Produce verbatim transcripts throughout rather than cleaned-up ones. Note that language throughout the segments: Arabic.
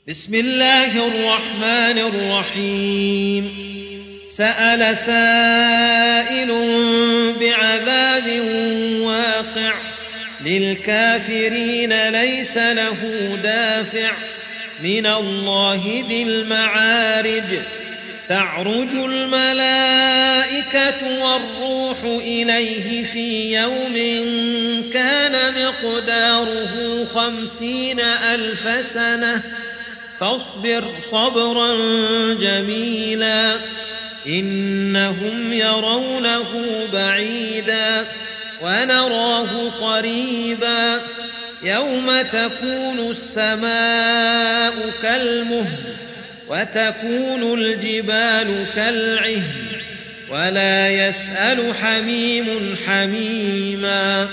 بسم الله الرحمن الرحيم سأل سائل بعذاب واقع للكافرين ليس له دافع من الله ذي المعارج تعرج الملائكة والروح إليه في يوم كان مقداره خمسين ألف سنة فاصبر صبرا جميلا إنهم يرونه بعيدا ونراه قريبا يوم تكون السماء كالمهل وتكون الجبال كالعهن ولا يسأل حميم حميما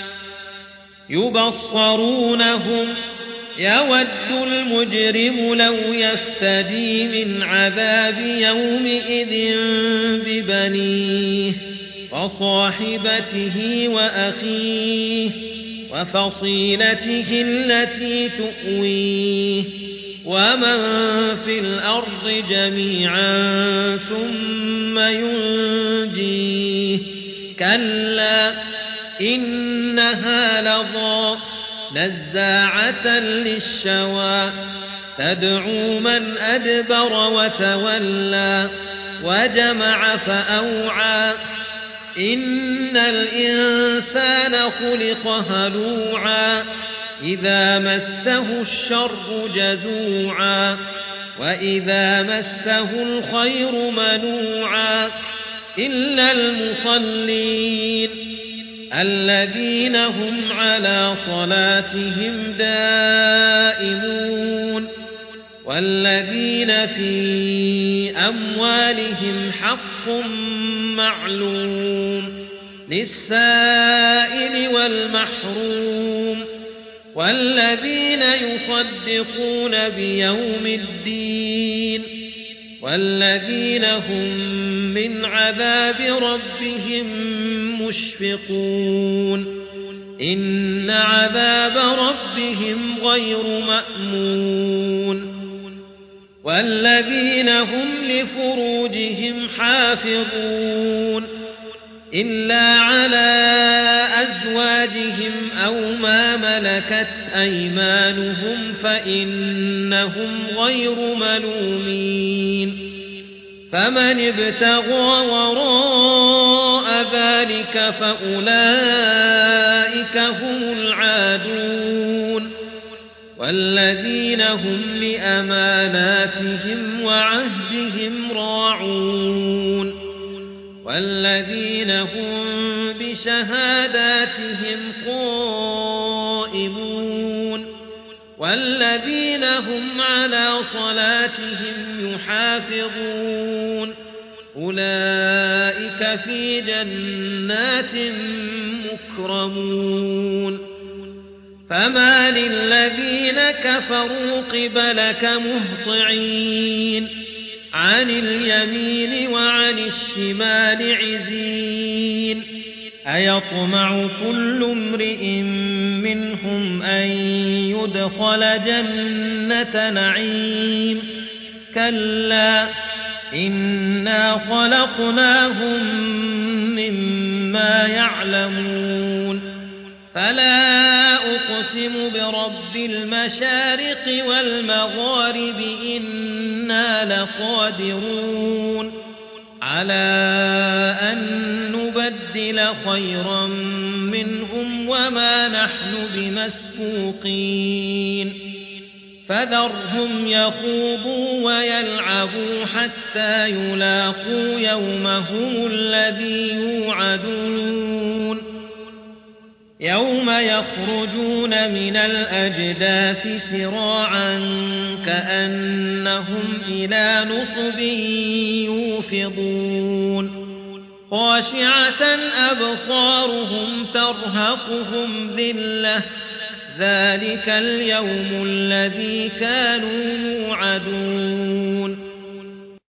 يبصرونهم يود المجرم لو يفتدي من عذاب يومئذ ببنيه وصاحبته وأخيه وفصيلته التي تؤويه ومن في الأرض جميعا ثم ينجيه كلا إنها لظى نزاعة للشوى تدعو من أدبر وتولى وجمع فأوعى إن الإنسان خلق هلوعا إذا مسه الشر جزوعا وإذا مسه الخير منوعا إلا المصلين الذين هم على صلاتهم دائمون والذين في أموالهم حق معلوم للسائل والمحروم والذين يصدقون بيوم الدين والذين هم من عذاب ربهم مشفقون إن عذاب ربهم غير مأمون والذين هم لفروجهم حافظون إلا على أزواجهم أو ما ملكت أيمانهم فإنهم غير ملومين فمن ابتغى وراء ذلك فأولئك هم العادون والذين هم لأماناتهم وعهدهم راعون والذين هم بشهاداتهم قائمون والذين هم على صلاتهم يحافظون أولئك في جنات مكرمون فما للذين كفروا قبلك مهطعين عن اليمين وعن الشمال عزين أيطمع كل امرئ منهم أن يدخل جنة نعيم كلا إنا خلقناهم مما يعلمون فلا أقسم برب المشارق والمغارب إنا لقادرون على أن نبدل خيرا منهم وما نحن بمسبوقين فذرهم يخوضوا ويلعبوا حتى يلاقوا يومهم الذي يوعدون يوم يخرجون من الأجداث سراعا كأنهم إلى نصب يوفضون خاشعة أبصارهم ترهقهم ذلة ذلك اليوم الذي كانوا يوعدون